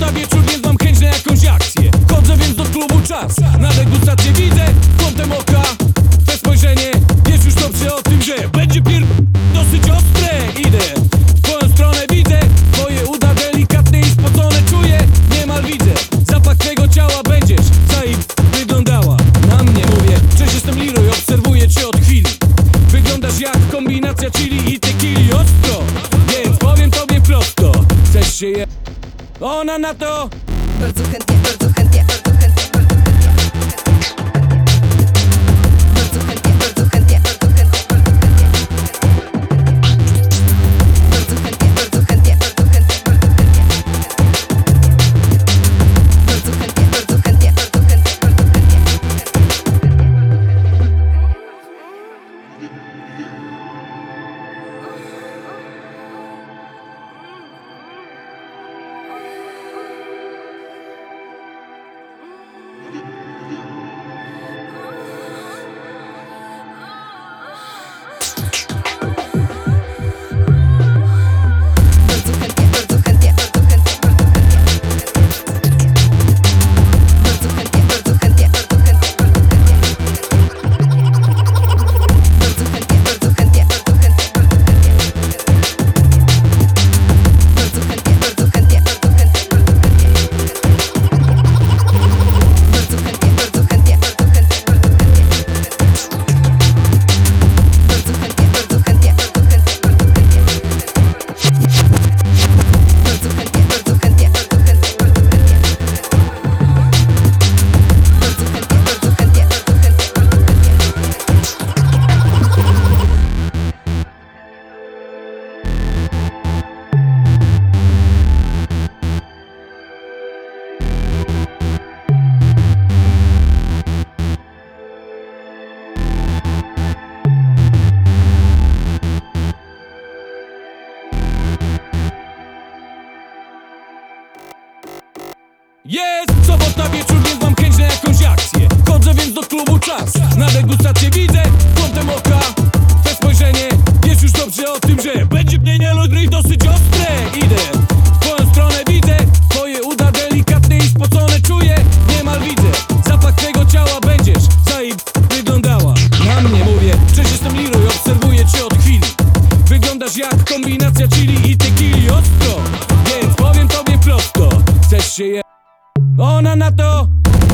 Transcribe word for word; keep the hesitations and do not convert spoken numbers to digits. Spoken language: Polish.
sobota wieczór, więc mam chęć na jakąś akcję. Chodzę więc do klubu czas, na degustację widzę kątem oka te spojrzenie. Wiesz już dobrze o tym, że będzie pier... dosyć ostre. Idę w twoją stronę, widzę twoje uda delikatne i spocone. Czuję, niemal widzę zapach twego ciała. Będziesz zaim wyglądała na mnie. Mówię, cześć, jestem Leroy, obserwuję cię od chwili. Wyglądasz jak kombinacja chili i tequili. Ostro, więc powiem tobie prosto. Chcesz się je... Ona na to bardzo chętnie, bardzo chętnie, bardzo chętnie, bardzo chętnie, bardzo chętnie, bardzo chętnie, bardzo chętnie, bardzo chętnie, bardzo chętnie, bardzo chętnie, bardzo chętnie, bardzo Jest sobota wieczór, więc mam chęć na jakąś akcję. Chodzę więc do klubu czas, na degustację widzę kątem oka te spojrzenie. Wiesz już dobrze o tym, że będzie mnie nie dosyć ostre. Idę w twoją stronę, widzę twoje uda delikatne i spocone. Czuję, niemal widzę zapach twego ciała. Będziesz zaim wyglądała na mnie. Mówię, cześć, jestem Leroy, obserwuję cię od chwili. Wyglądasz jak kombinacja chili i tequili. Ostro, więc powiem tobie prosto. Chcesz się je... Ona na to